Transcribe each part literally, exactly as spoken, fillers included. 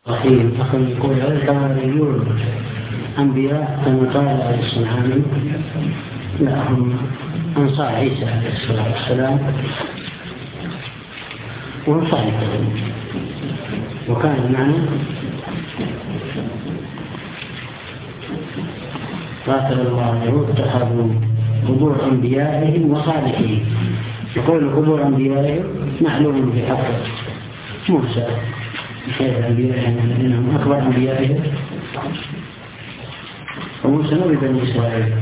رحيم. أخي يقول الحواريون أنبياء كما قال عليه الصلاة لا هم أنصار عيسى عليه الصلاة والسلام وهم صالحون، وكان معنا قاتل الله اليهود اتخذوا قبور أنبيائهم وصالحين. يقول قبور أنبيائهم معلوم في حق موسى كيف أنبيائهم الذين هم أكبر أنبيائهم، وموسى نبي بني إسرائيل،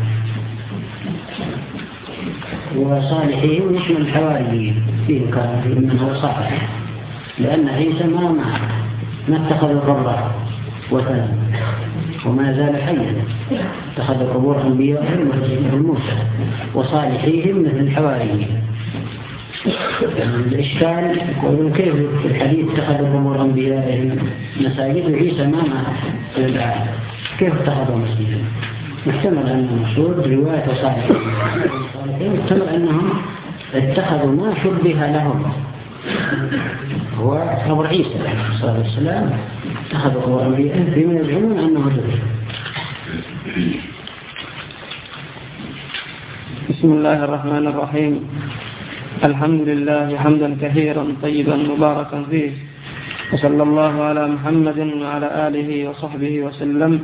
وصالحين يشمل الحواريين فيه كان من هو صالح، لأن عيسى ما معه ما اتخذ القبر وثنا وما زال حيا، اتخذ قبور أنبيائهم مثل موسى وصالحيهم مثل الحواريين. يعني الإشكال يقولون كيف في الحديث اتخذ قبور أنبيائهم مساجد وعيسى ما معه في الدعاء، كيف اتخذوا مسجدا؟ محتمل أن المقصود رواية صالحين، محتمل أنهم اتخذوا ما شبه لهم هو قبر عيسى عليه الصلاة والسلام، اتخذوا قبور أنبيائهم فيما يزعمون أنه دفن. بسم الله الرحمن الرحيم. الحمد لله حمدا كثيرا طيبا مباركا فيه، وصلى الله على محمد وعلى آله وصحبه وسلم.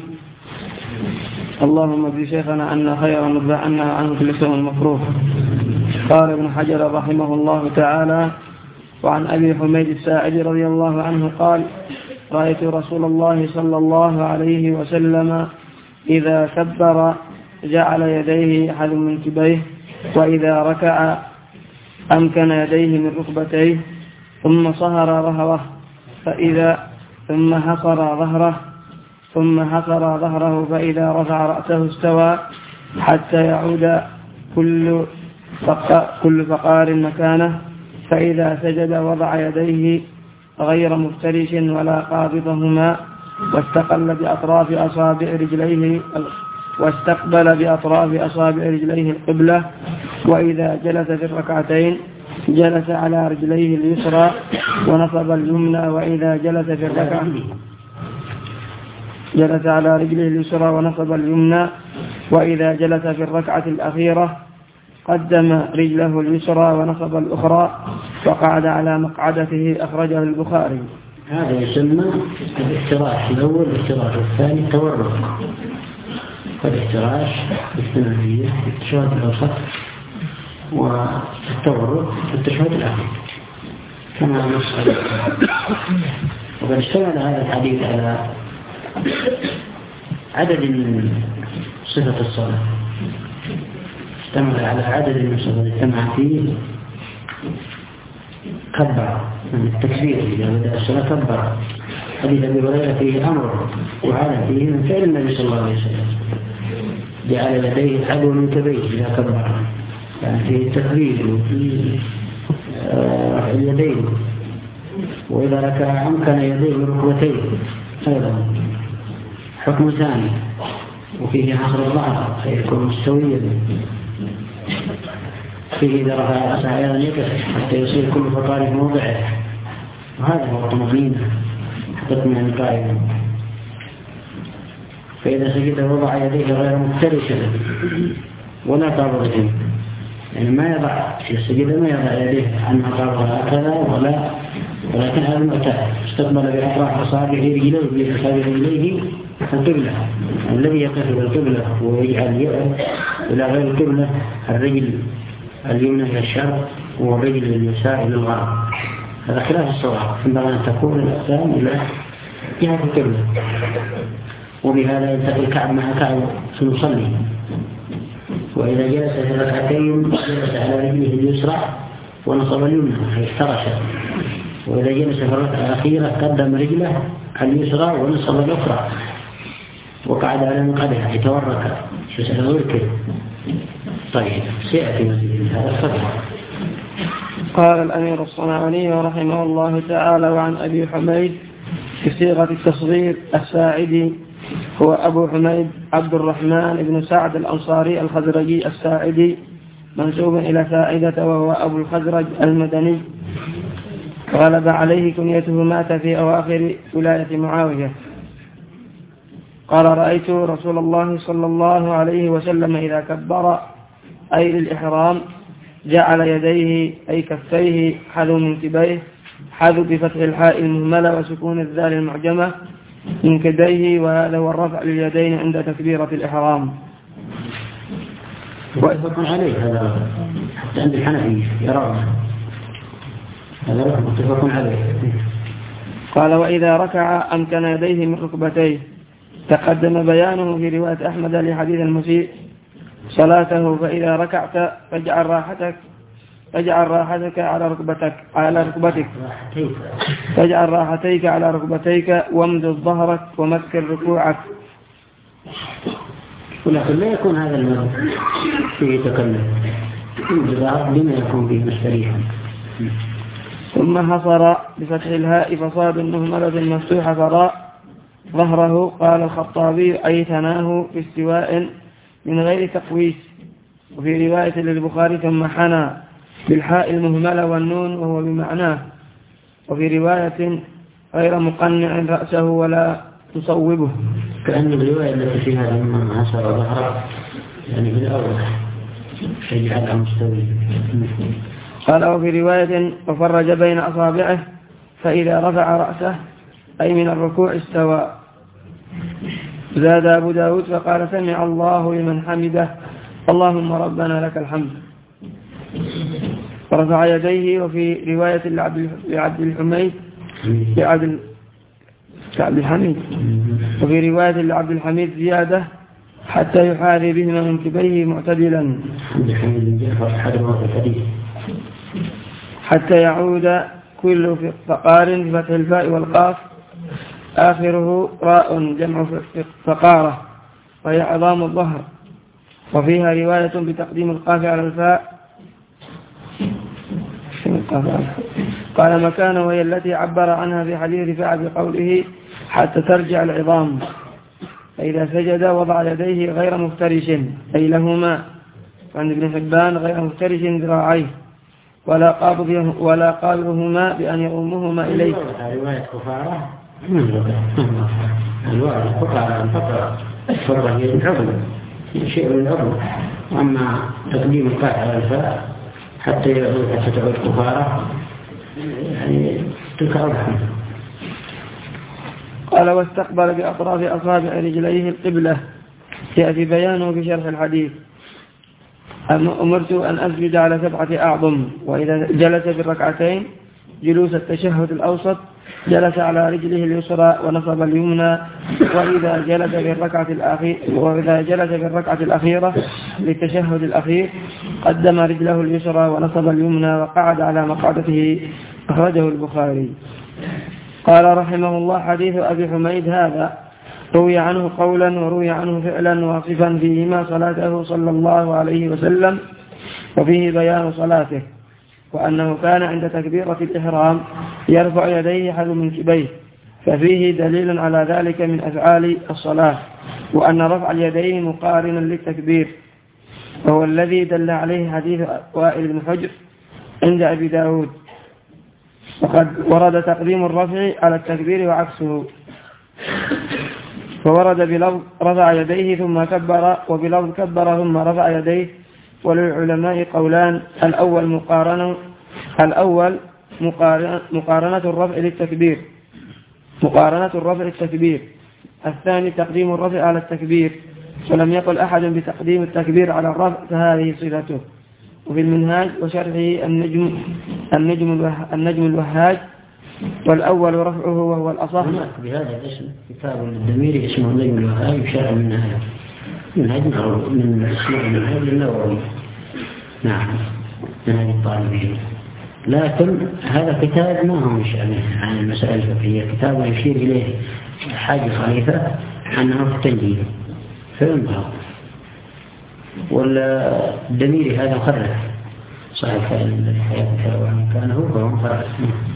اللهم اجزي شيخنا عنا خيرا وارض عنا عنه كل سوء مكروه. قال ابن حجر رحمه الله تعالى: وعن أبي حميد الساعدي رضي الله عنه قال: رأيت رسول الله صلى الله عليه وسلم إذا كبر جعل يديه حذو منكبيه، وإذا ركع أمكن يديه من ركبتيه، ثم صهر ظهره فإذا ثم حصر ظهره ثم حصر ظهره فإذا رفع رأسه استوى حتى يعود كل فق... كل فقار مكانه، فإذا سجد وضع يديه غير مفترش ولا قابضهما، واستقل بأطراف أصابع رجليه واستقبل بأطراف أصابع رجليه القبلة، وإذا جلس في الركعتين جلس على رجليه اليسرى ونصب اليمنى، وإذا جلس في الركعة جلس على رجله اليسرى ونصب اليمنى، وإذا جلس في الركعة الأخيرة قدم رجله اليسرى ونصب الأخرى وقعد على مقعدته. أخرجه البخاري. هذا يسمى الافتراش الأول والافتراش الثاني التورق. فالافتراش بالثنائية التشهد الأوسط، والتورق التشهد الأخير كما نص عليه. وقد اشتمل هذا الحديث على عدد من صفة الصلاة، اشتمل على عدد من صفة اجتمع فيه كبر من التكبير إذا بدأ الصلاة كبر. حديث أبي هريرة فيه أمر وعلى فيه من فعل النبي صلى الله عليه وسلم، جعل يديه حذو منكبيه إذا كبر، يعني فيه التكبير وفيه رفع اليدين، وإذا ركع أمكن يديه من ركبتيه أيضا حكم ثاني، وفيه حصر الظهر فيكون مستويا، فيه إذا رفع رأسه أيضا يكف حتى يصير كل فقار في موضعه، وهذا هو الطمأنينة حتى تطمئن قائما. فإذا سجد وضع يديه غير مفترشة ولا قابضة، يعني ما يضع في السجد ما يضع يديه عنها قابضة هكذا ولا، ولكن هذا المعتاد استقبل بأطراف أصابعه رجليه بأصابع رجليه القبلة، الذي يقف بالقبلة ويجعل يد إلى غير القبلة، الرجل اليمنى إلى الشرق والرجل اليسار إلى الغرب. هذا خلاف الصواب، ينبغي أن تكون الأقدام إلى جهة القبلة، وبهذا يلتقي الكعب مع كعب سنصلي. وإذا جلس في ركعتين جلس على رجله اليسرى ونصب اليمنى افترش، وإذا جلس في الركعة الأخيرة قدم رجله اليسرى ونصب الأخرى وقعد على مقعدها يتورك يسأل غير. طيب سيأتي مزيد هذا الصدر. قال الأمير الصنعاني رحمه الله تعالى: وعن أبي حميد بصيغة التصغير الساعدي، هو أبو حميد عبد الرحمن بن سعد الأنصاري الخزرجي الساعدي، منسوب إلى ساعدة، وهو أبو الخزرج المدني. غلب عليه كنيته مات في أواخر ولاية معاوية. قال رأيت رسول الله صلى الله عليه وسلم إذا كبر أي للإحرام جعل يديه أي كفيه حذو منكبيه، حذو بفتح الحاء المهملة وسكون الذال المعجمة من كديه، وهذا هو الرفع لليدين عند تكبيرة الإحرام. متفق عليه هذا حتى عند الحنفي يرى هذا متفق عليه. قال وإذا ركع أمكن يديه من ركبتيه. تقدم بيانه في رواية أحمد لحديث المسيء صلاته، فإذا ركعت فاجعل راحتك فاجعل راحتك على ركبتك على ركبتك فاجعل راحتيك على ركبتيك وامدد ظهرك ومكن ركوعك. ولكن لا يكون هذا المد فيه تكلم بما يكون فيه مستريحا. ثم حصر بفتح الهاء فصاد مهملة مفتوحة فراء ظهره. قال الخطابي أي ثناه في استواء من غير تقويس. وفي رواية للبخاري ثم حنى بالحاء المهملة والنون وهو بمعناه. وفي رواية غير مقنع رأسه ولا تصوبه. كأن الرواية التي فيها لما حصر ظهره يعني بالأول يجعلها مستوي. قال وفي رواية وفرج بين أصابعه فإذا رفع رأسه أي من الركوع استوى. زاد أبو داود فقال سمع الله لمن حمده اللهم ربنا لك الحمد. ورفع يديه. وفي رواية لعبد الحميد لعبد الحميد وفي رواية لعبد الحميد زيادة حتى يحاذي بهما منكبيه معتدلا حتى يعود كل فقار بفتح الفاء والقاف آخره راء جمع فقارة وهي عظام الظهر. وفيها رواية بتقديم القاف على الفاء. قال مكان وهي التي عبر عنها في حديث رفاعة بقوله حتى ترجع العظام. فإذا سجد وضع يديه غير مفترش أي لهما، وعند ابن حبان غير مفترش ذراعيه ولا قابض ولا قابضهما بأن يؤمهما إليه. رواية كفارة الوارد فقرة الفقرة الفقرة هي العظم شيء من العظم. أما تقديم القاف على الفاء حتى يعود حتى تعود كفارة يعني تلك أرحم. قال واستقبل بأطراف أصابع رجليه القبلة. يأتي بيانه في شرح الحديث. أمرت أن أسجد على سبعة أعظم. وإذا جلس في الركعتين جلوس التشهد الأوسط جلس على رجله اليسرى ونصب اليمنى. وإذا جلس في الركعة الأخيرة وإذا جلس في الركعة الأخيرة للتشهد الأخير قدم رجله اليسرى ونصب اليمنى وقعد على مقعدته. أخرجه البخاري. قال رحمه الله حديث أبي حميد هذا روي عنه قولا وروي عنه فعلا واصفا فيهما صلاته صلى الله عليه وسلم وفيه بيان صلاته، وأنه كان عند تكبيرة الإحرام يرفع يديه حذو منكبيه، ففيه دليل على ذلك من أفعال الصلاة، وأن رفع اليدين مقارنا للتكبير، وهو الذي دل عليه حديث وائل بن حجر عند أبي داود. وقد ورد تقديم الرفع على التكبير وعكسه، فورد بلفظ رفع يديه ثم كبر، وبلفظ كبر ثم رفع يديه. وللعلماء قولان: الأول مقارنة الأول مقارنة الرفع للتكبير مقارنة الرفع للتكبير الثاني تقديم الرفع على التكبير، ولم يقل أحد بتقديم التكبير على الرفع، فهذه صفته. وفي المنهاج وشرحه النجم النجم النجم الوهاج، والأول رفعه وهو الأصح. بهذا الاسم كتاب الدميري اسمه النجم الوهاج وشرح منهاج منهاج معروف من اسمه منهاج النووي. نعم منهاج الطالبين. لكن هذا كتاب ما هو من شأنه عن المسائل الفقهية، كتاب يشير إليه حاج خليفة عنه في التنجيل فينبه. والدميري هذا مخرج صحيح الحياة وعن كان هو فهو مخرج.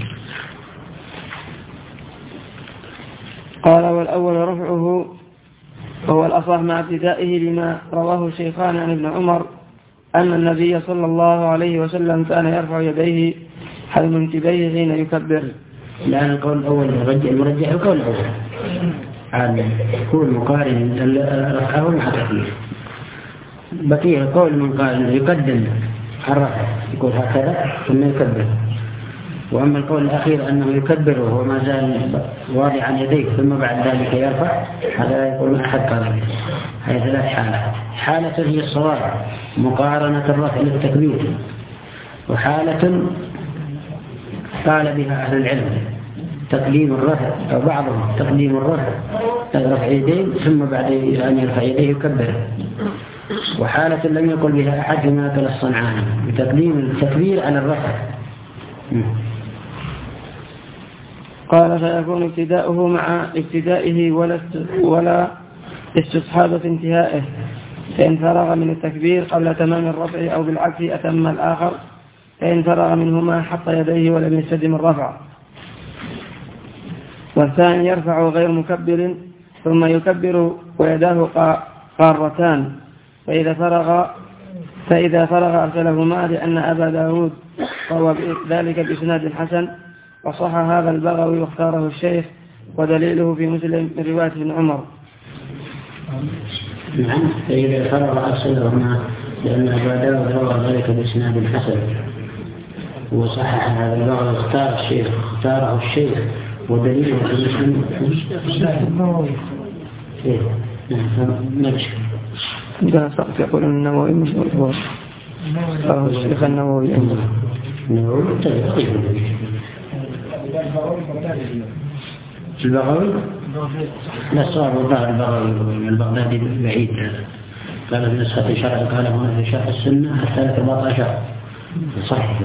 قال: والأول رفعه وهو الأصح مع ابتدائه لما رواه الشيخان عن ابن عمر أن النبي صلى الله عليه وسلم كان يرفع يديه حل منكبيه حين يكبر. لأن القول الأول المرجح القول الأول عادي يكون مقارن رفعه مع تكبير. بقي القول من قال يقدم الرفع يقول هكذا ثم يكبر. وأما القول الأخير أنه يكبر وهو ما زال واضعا يديه ثم بعد ذلك يرفع، هذا يقول ما أحد قال به. هذه ثلاث حالات. حالة هي الصواب مقارنة الرفع للتكبير، وحالة قال بها أهل العلم تقديم الرفع أو بعضهم تقديم الرفع رفع يديه ثم بعد أن يرفع يديه يكبر. وحالة لم يقل بها أحد كما قال الصنعاني بتقديم التكبير على الرفع. قال فيكون ابتداؤه مع ابتدائه ولا ولا استصحاب في انتهائه، فإن فرغ من التكبير قبل تمام الرفع أو بالعكس أتم الآخر، فإن فرغ منهما حط يديه ولم يستدم الرفع. والثاني يرفع غير مكبر ثم يكبر ويداه قارتان، فإذا فرغ فإذا فرغ أرسلهما، لأن أبا داود روى ذلك بإسناد حسن وصح هذا البغوي واختاره الشيخ، ودليله في مسلم من رواية ابن عمر. نعم، فإذا فرغ أرسلهما لأن أبا داود روى ذلك بإسناد حسن وصحح هذا البغوي واختار الشيخ اختاره الشيخ ودليله في مسلم. إيه نعم ما بشكل. ده سقط يقول النووي مش هو الشيخ النووي النووي البغوي لا صار وضع البغوي البغدادي بعيد. قال في نسخة شرع قال هنا في شرح السنة الثالث أربعة عشر صحيح.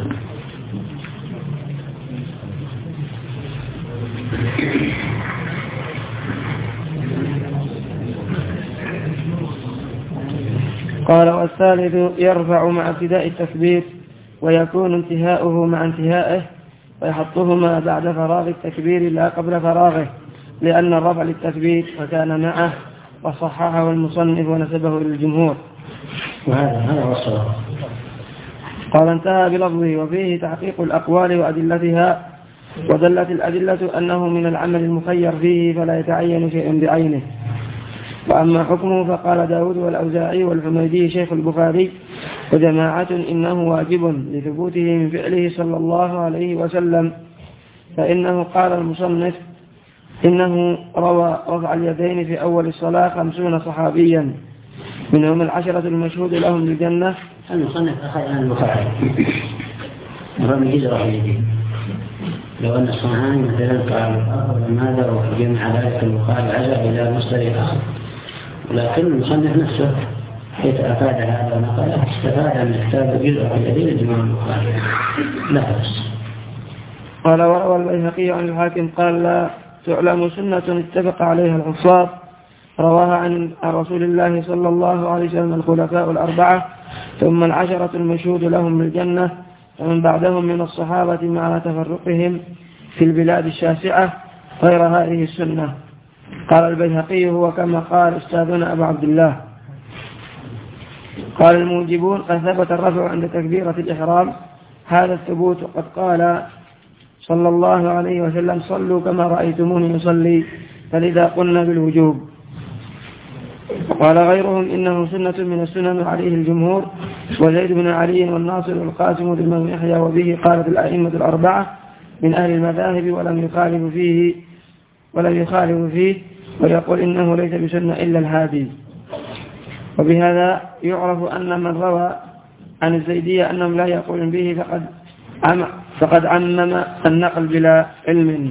قال والثالث يرفع مع ابتداء التكبير ويكون انتهاؤه مع انتهائه، ويحطهما بعد فراغ التكبير لا قبل فراغه، لأن الرفع للتكبير فكان معه، وصححه المصنف ونسبه إلى الجمهور. وهذا هذا هو الصواب. قال انتهى بلفظه وفيه تحقيق الأقوال وأدلتها، ودلت الأدلة أنه من العمل المخير فيه فلا يتعين شيء بعينه. وأما حكمه فقال داود والأوزاعي والحميدي شيخ البخاري وجماعة إنه واجب لثبوته من فعله صلى الله عليه وسلم، فإنه قال المصنف إنه روى رفع اليدين في أول الصلاة خمسون صحابيا منهم العشرة المشهود لهم بالجنة. المصنف أخذ عن البخاري رمي رفع اليدين. لو أن الصنعاني مثلا قال ماذا وجمع ذلك البخاري عزا إلى مصدر آخر، ولكن المصنف نفسه حيث أفاد هذا ونقله استفاد من كتاب جزء في اليدين الإمام البخاري لا بأس. قال وروى البيهقي عن الحاكم قال لا تعلم سنة اتفق عليها الحفاظ رواها عن رسول الله صلى الله عليه وسلم الخلفاء الأربعة ثم العشرة المشهود لهم بالجنة ومن بعدهم من الصحابة مع تفرقهم في البلاد الشاسعة غير هذه السنة. قال البيهقي هو كما قال أستاذنا أبو عبد الله. قال الموجبون قد ثبت الرفع عند تكبيرة الإحرام، هذا الثبوت قد قال صلى الله عليه وسلم صلوا كما رأيتموني يصلي، فلذا قلنا بالوجوب. وقال غيرهم إنه سنة من السنن عليه الجمهور، وزيد بن علي والناصر والقاسم والإمام يحيى وبه قالت الأئمة الأربعة من أهل المذاهب ولم يخالف فيه ولم يخالف فيه ويقول إنه ليس بسنة إلا الهادي. وبهذا يعرف أن من روى عن الزيدية أنهم لا يقولون به فقد عم فقد عمم النقل بلا علم.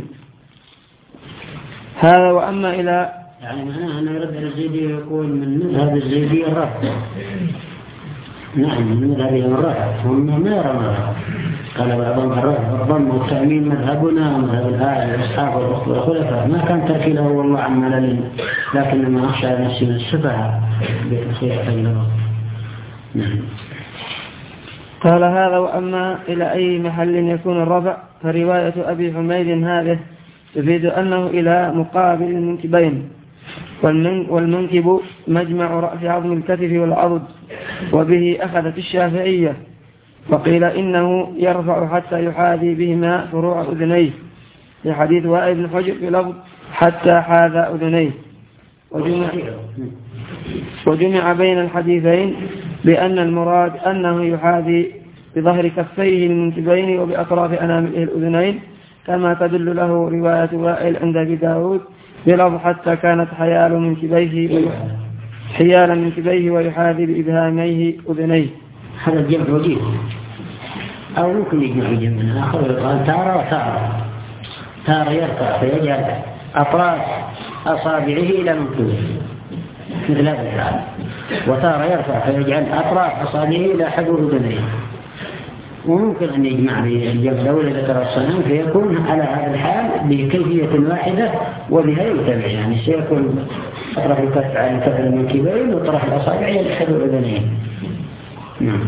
هذا وأما إلى يعني معناه أنه يرد على الزيدية يقول من مذهب الزيدية الرفع. نعم من مذهبهم الرفع، هم ما يرون الرفع. قال بعضهم الرفع الضم والتأمين مذهبنا ومذهب الآية والأصحاب والخلفاء، ما كان تركيله والله عن ملل، لكنما أخشى نفسي من السفهاء بخير تجربة. نعم. قال هذا وأما إلى أي محل يكون الرفع فرواية أبي حميد هذه تفيد أنه إلى مقابل المنكبين، والمنكب مجمع رأس عظم الكتف والعضد، وبه أخذت الشافعية، وقيل إنه يرفع حتى يحاذي بهما فروع أذنيه لحديث وائل بن حجر بلفظ حتى حاذى أذنيه. وجمع, وجمع بين الحديثين بأن المراد أنه يحاذي بظهر كفيه المنكبين وبأطراف أنامله الأذنين، كما تدل له رواية وائل عند أبي داود بلفظ حتى كانت حيال منكبيه حيال منكبيه ويحاذي بإبهاميه أذنيه. هذا الجمع وجيه، أو ممكن يجمع جمع آخر يقال تارة وتارة. تارة يرفع فيجعل أطراف أصابعه إلى منكبيه مثل هذا الحال، وتارة يرفع فيجعل أطراف أصابعه إلى حدود أذنيه. وممكن أن يجمع الجمع لو ذكر الصنم فيكون على هذا الحال بكيفية واحدة وبها يتبع، يعني سيكون أطراف الكف على الكف المنكبين وطرف الأصابع إلى حدود أذنيه. نعم.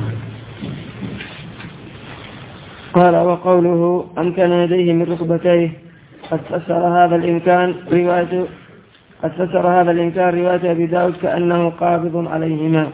قال وقوله أمكن يديه من ركبتيه قد فسر هذا الإمكان رواية قد فسر هذا الإمكان رواية أبي داود كأنه قابض عليهما.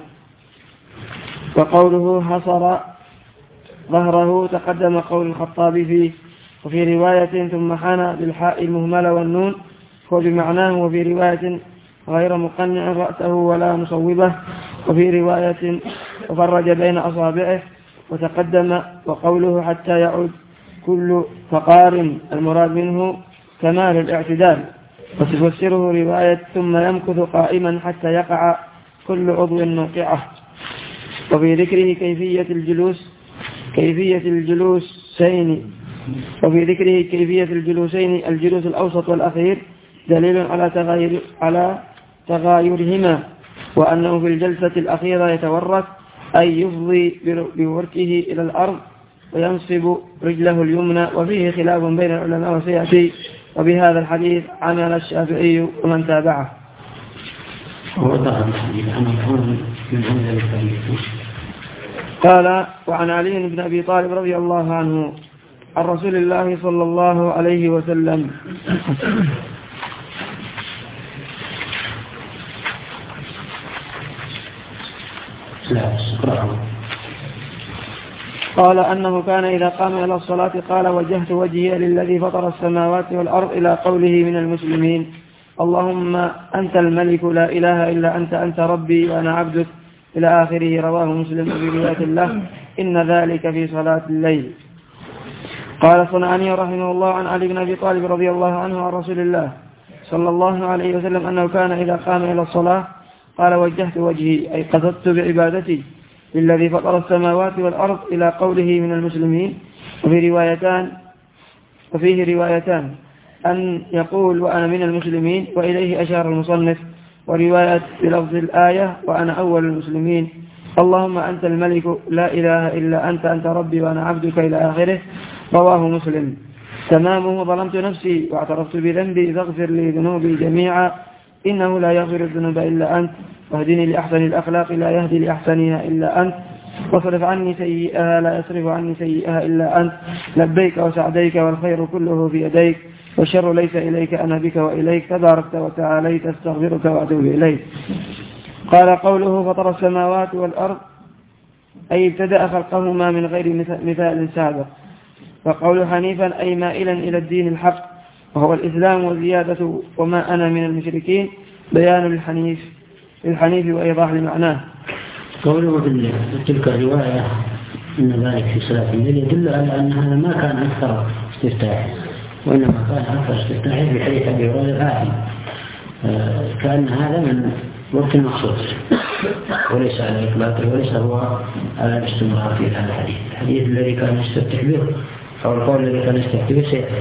وقوله حصر ظهره تقدم قول الخطابي فيه، وفي رواية ثم حنى بالحاء المهملة والنون هو بمعناه، وفي رواية غير مقنع رأسه ولا مصوبه، وفي رواية وفرج بين أصابعه وتقدم. وقوله حتى يعود كل فقار المراد منه كمال الاعتدال، وتفسره رواية ثم يمكث قائما حتى يقع كل عضو موقعه. وفي ذكره كيفية الجلوس كيفية الجلوسين وفي ذكره كيفية الجلوسين الجلوس الأوسط والأخير دليل على تغاير على تغايرهما، وأنه في الجلسة الأخيرة يتورك أي يفضي بوركه إلى الأرض وينصب رجله اليمنى، وفيه خلاف بين العلماء وسيأتي. وبهذا الحديث عمل الشافعي ومن تابعه. قال وعن علي بن أبي طالب رضي الله عنه عن رسول الله صلى الله عليه وسلم قال أنه كان إذا قام إلى الصلاة قال وجهت وجهي للذي فطر السماوات والأرض إلى قوله من المسلمين اللهم أنت الملك لا إله إلا أنت أنت ربي وأنا عبدك إلى آخره. رواه مسلم في رواية الله إن ذلك في صلاة الليل. قال الصنعاني رحمه الله عن علي بن أبي طالب رضي الله عنه عن رسول الله صلى الله عليه وسلم أنه كان إذا قام إلى الصلاة قال وجهت وجهي أي قصدت بعبادتي للذي فطر السماوات والأرض إلى قوله من المسلمين. وفي روايتان وفيه روايتان أن يقول وأنا من المسلمين وإليه أشار المصنف، ورواية بلفظ الآية وأنا أول المسلمين اللهم أنت الملك لا إله إلا أنت أنت ربي وأنا عبدك إلى آخره. رواه مسلم. تمامه ظلمت نفسي واعترفت بذنبي فاغفر لي ذنوبي جميعا إنه لا يغفر الذنوب إلا أنت واهدني لأحسن الأخلاق لا يهدي لأحسنها إلا أنت واصرف عني سيئها لا يصرف عني سيئها إلا أنت لبيك وسعديك والخير كله في يديك والشر ليس إليك أنا بك وإليك تباركت وتعاليت استغفرك وأتوب إليك. قال قوله فطر السماوات والأرض أي ابتدأ خلقهما من غير مثال سابق. وقول حنيفا أي مائلا إلى الدين الحق وهو الإسلام وزيادة وما أنا من المشركين بيان الحنيف الحنيف وإيضاح لمعناه. قوله في تلك الرواية إن ذلك في صلاة الليل يدل على أن هذا ما كان أكثر استفتاح، وإنما كان أكثر استفتاح في حديث أبي هريرة كان هذا من وقت مخصوص وليس على إطلاقه وليس هو على الاستمرار في هذا الحديث. الحديث الذي كان يستفتح به أو القول الذي كان يستفتح به سيأتي.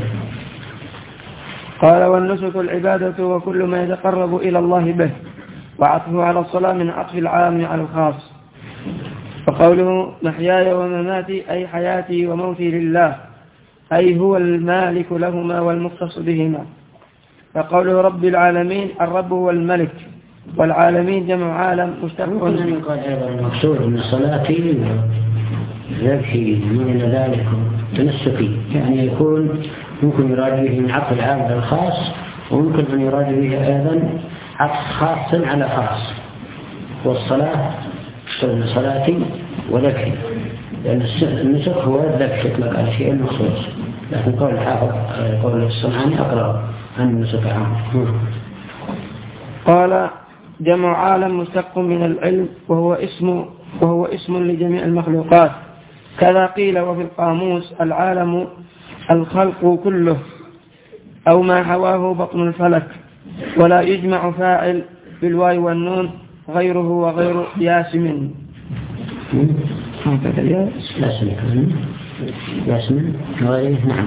قال والنسك العبادة وكل ما يتقرب إلى الله به، وعطفه على الصلاة من عطف العام على الخاص. وقوله محياي ومماتي أي حياتي وموتي لله أي هو المالك لهما والمختص بهما. فقوله رب العالمين الرب هو الملك والعالمين جمع عالم مشتق. ممكن أن يقال أيضا المقصود من صلاتي وذبحي ومن ذلك تنسكي، يعني يكون ممكن يراد به من عطف العام على الخاص، وممكن أن يراد به أيضا عطف خاص على خاص. والصلاة من صلاتي وذبحي لأن النسك هو الذبح يطلق على شيء مخصوص، لكن قول الحافظ قول الصنعاني أقرب عن النسك عام. قال جمع عالم مشتق من العلم وهو اسم وهو اسم لجميع المخلوقات. كذا قيل وفي القاموس العالم الخلق كله أو ما حواه بطن الفلك، ولا يجمع فاعل بالواو والنون غيره وغير ياسم. ياسم ياسم غيره نعم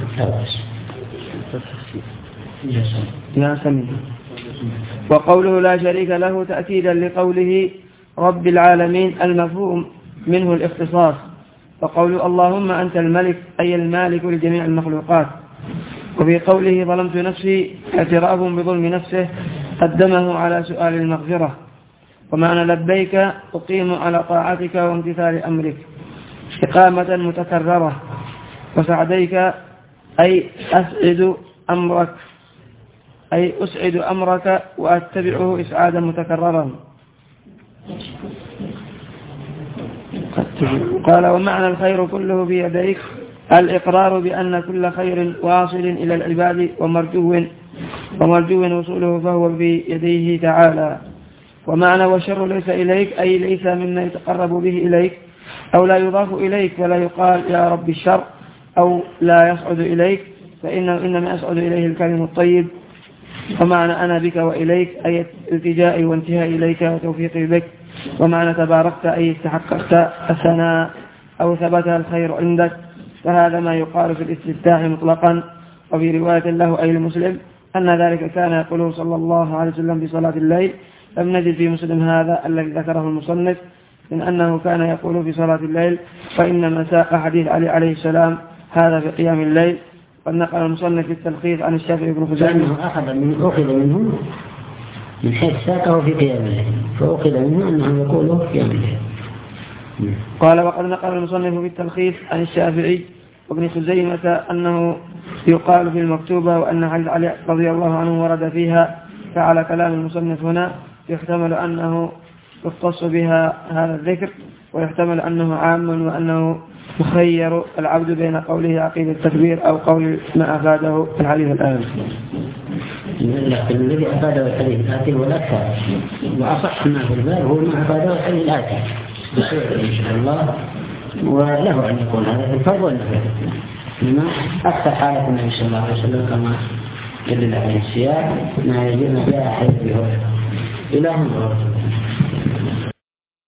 ياسم. وقوله لا شريك له تأكيدا لقوله رب العالمين المفهوم منه الاختصاص. وقول اللهم أنت الملك أي المالك لجميع المخلوقات. وفي قوله ظلمت نفسي اعتراف بظلم نفسه قدمه على سؤال المغفرة. ومعنى لبيك أقيم على طاعتك وامتثال أمرك إقامة متكررة. وسعديك أي أسعد أمرك أي أسعد أمرك وأتبعه إسعادا متكررا. قال ومعنى الخير كله بيديك الإقرار بأن كل خير واصل إلى العباد ومرجو ومرجو وصوله فهو بيديه تعالى. ومعنى والشر ليس إليك أي ليس مما يتقرب به إليك أو لا يضاف إليك، ولا يقال يا رب الشر أو لا يصعد إليك، فإنه إنما يصعد إليه الكلم الطيب. ومعنى أنا بك وإليك أي التجائي وانتهاء إليك وتوفيقي بك. ومعنى تباركت أي استحققت الثناء أو ثبت الخير عندك. فهذا ما يقال في الاستفتاح مطلقا. وفي رواية له أي المسلم أن ذلك كان يقوله صلى الله عليه وسلم في صلاة الليل. لم نجد في مسلم هذا الذي ذكره المصنف من أنه كان يقول في صلاة الليل، فإنما ساق حديث علي عليه السلام هذا في قيام الليل. قد نقل المصنف في التلخيص عن الشافعي بن خزيمة لأنه أخذ من أخذ منه من حيث ساقه في قيام الليل، فأخذ منه أنه يقوله في قيام الليل. قال وقد نقل المصنف في التلخيص عن الشافعي وابن خزيمة أنه يقال في المكتوبة، وأن حديث علي رضي الله عنه ورد فيها. فعلى كلام المصنف هنا يحتمل أنه يختص بها هذا الذكر، ويحتمل أنه عام، وأنه يخير العبد بين قوله عقيد التكبير أو قول ما أفاده الحديث الآن. لكن الذي أفاده الحديث الآتي هو الأكثر، وأصح ما في الباب هو ما أفاده الحديث الآتي بسرعة إن شاء الله، وله أن يكون هذا في الفرض والنفل. لما أكثر حالة النبي صلى الله عليه وسلم كما دل عليه السياق ما يجب أن جاء حديث بهذا إله ورسوله.